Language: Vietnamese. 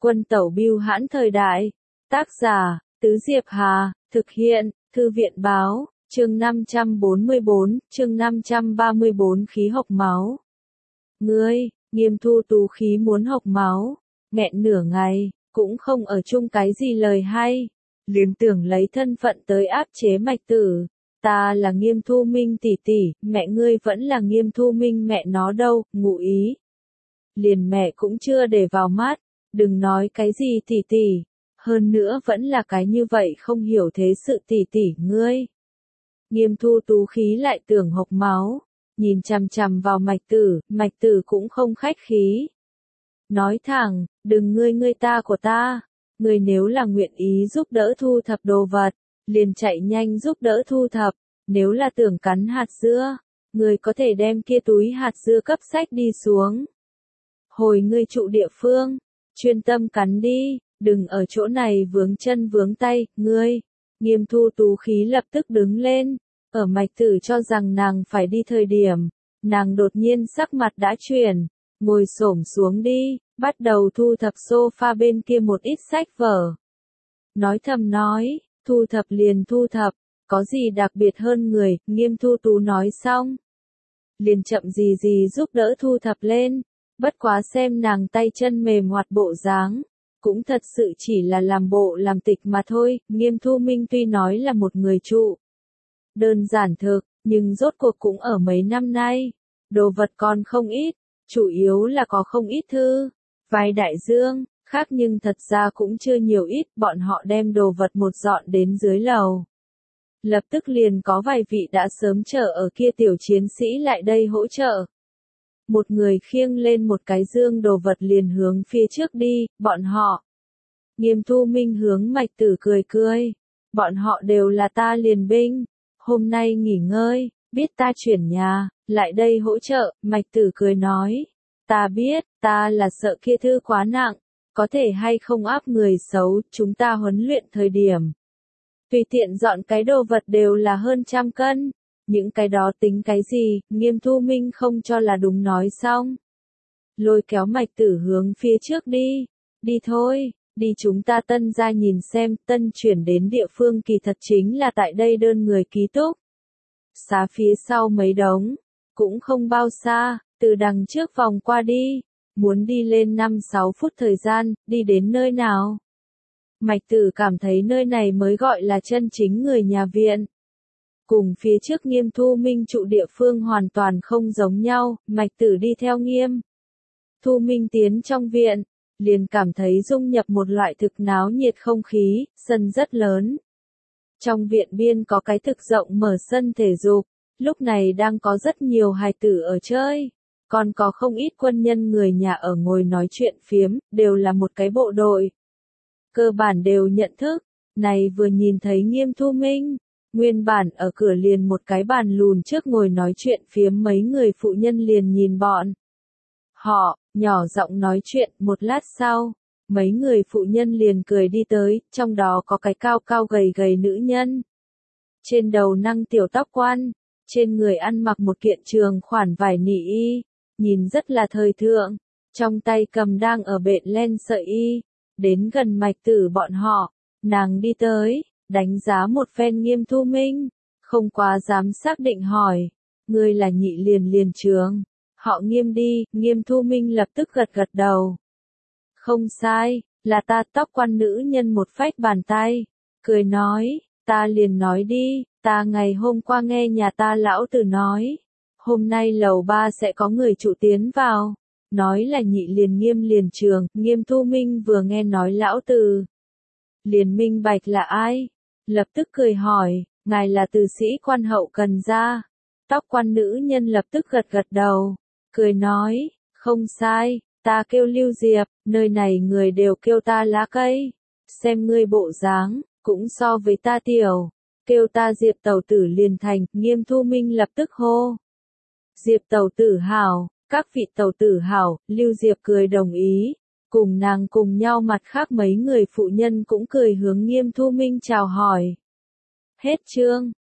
Quân tẩu bưu hãn thời đại. Tác giả, Tứ Diệp Hà, thực hiện, Thư viện báo, chương 544, chương 534 khí hộc máu. Ngươi, Nghiêm Thu Tú khí muốn hộc máu, nghẹn nửa ngày, cũng không ở chung cái gì lời hay, liền tưởng lấy thân phận tới áp chế Mạch Tử. Ta là Nghiêm Thu Minh tỷ tỷ, mẹ ngươi vẫn là Nghiêm Thu Minh mẹ nó đâu, ngụ ý. Liền mẹ cũng chưa để vào mắt, đừng nói cái gì tỷ tỷ, hơn nữa vẫn là cái như vậy không hiểu thế sự tỷ tỷ ngươi. Nghiêm Thu Tú khí lại tưởng hộc máu, nhìn chằm chằm vào Mạch Tử cũng không khách khí. Nói thẳng, đừng ngươi ta của ta, ngươi nếu là nguyện ý giúp đỡ thu thập đồ vật, liền chạy nhanh giúp đỡ thu thập, nếu là tưởng cắn hạt dưa, ngươi có thể đem kia túi hạt dưa cấp sách đi xuống. Hồi ngươi trụ địa phương, chuyên tâm cắn đi, đừng ở chỗ này vướng chân vướng tay, ngươi. Nghiêm Thu Tú khí lập tức đứng lên, ở Mạch Tử cho rằng nàng phải đi thời điểm, nàng đột nhiên sắc mặt đã chuyển, ngồi xổm xuống đi, bắt đầu thu thập sofa bên kia một ít sách vở. Nói thầm nói, thu thập liền thu thập, có gì đặc biệt hơn người, Nghiêm Thu Tú nói xong. Liền chậm gì giúp đỡ thu thập lên, bất quá xem nàng tay chân mềm hoạt bộ dáng, cũng thật sự chỉ là làm bộ làm tịch mà thôi. Nghiêm Thu Minh tuy nói là một người trụ đơn giản thực, nhưng rốt cuộc cũng ở mấy năm nay, đồ vật còn không ít, chủ yếu là có không ít thư, vài đại dương, khác nhưng thật ra cũng chưa nhiều ít, bọn họ đem đồ vật một dọn đến dưới lầu. Lập tức liền có vài vị đã sớm chờ ở kia tiểu chiến sĩ lại đây hỗ trợ. Một người khiêng lên một cái dương đồ vật liền hướng phía trước đi, bọn họ. Nghiêm Thu Minh hướng Mạch Tử cười cười. Bọn họ đều là ta liền binh. Hôm nay nghỉ ngơi, biết ta chuyển nhà, lại đây hỗ trợ, Mạch Tử cười nói. Ta biết, ta là sợ kia thư quá nặng, có thể hay không áp người xấu, chúng ta huấn luyện thời điểm. Tùy tiện dọn cái đồ vật đều là hơn 100 cân. Những cái đó tính cái gì, Nghiêm Thu Minh không cho là đúng nói xong. Lôi kéo Mạch Tử hướng phía trước đi. Đi thôi, đi chúng ta Tân ra nhìn xem, Tân chuyển đến địa phương kỳ thật chính là tại đây đơn người ký túc. Xá phía sau mấy đống, cũng không bao xa, từ đằng trước vòng qua đi, muốn đi lên 5-6 phút thời gian, đi đến nơi nào. Mạch Tử cảm thấy nơi này mới gọi là chân chính người nhà viện. Cùng phía trước Nghiêm Thu Minh trụ địa phương hoàn toàn không giống nhau, Mạch Tử đi theo Nghiêm Thu Minh tiến trong viện, liền cảm thấy dung nhập một loại thực náo nhiệt không khí, sân rất lớn. Trong viện biên có cái thực rộng mở sân thể dục, lúc này đang có rất nhiều hài tử ở chơi, còn có không ít quân nhân người nhà ở ngồi nói chuyện phiếm, đều là một cái bộ đội. Cơ bản đều nhận thức, này vừa nhìn thấy Nghiêm Thu Minh. Nguyên bản ở cửa liền một cái bàn lùn trước ngồi nói chuyện phiếm mấy người phụ nhân liền nhìn bọn họ, nhỏ giọng nói chuyện, một lát sau, mấy người phụ nhân liền cười đi tới, trong đó có cái cao cao gầy gầy nữ nhân. Trên đầu năng tiểu tóc quan, trên người ăn mặc một kiện trường khoản vải nỉ y, nhìn rất là thời thượng, trong tay cầm đang ở bện len sợi y, đến gần Mạch Tử bọn họ, nàng đi tới. Đánh giá một phen Nghiêm Thu Minh, không quá dám xác định hỏi, ngươi là Nhị liền trường, họ Nghiêm đi, Nghiêm Thu Minh lập tức gật đầu. Không sai, là ta. Tóc quan nữ nhân một phách bàn tay, cười nói, ta liền nói đi, ta ngày hôm qua nghe nhà ta lão tử nói, hôm nay lầu 3 sẽ có người trụ tiến vào, nói là Nhị liền trường, Nghiêm Thu Minh vừa nghe nói lão tử, liền minh bạch là ai. Lập tức cười hỏi, ngài là từ sĩ quan hậu cần ra. Tóc quan nữ nhân lập tức gật đầu, cười nói, không sai, ta kêu Lưu Diệp, nơi này người đều kêu ta lá cây. Xem ngươi bộ dáng, cũng so với ta tiểu, kêu ta Diệp tẩu tử liền thành. Nghiêm Thu Minh lập tức hô. Diệp tẩu tử hảo, các vị tẩu tử hảo, Lưu Diệp cười đồng ý. Cùng nàng cùng nhau mặt khác mấy người phụ nhân cũng cười hướng Nghiêm Thu Minh chào hỏi. Hết chương.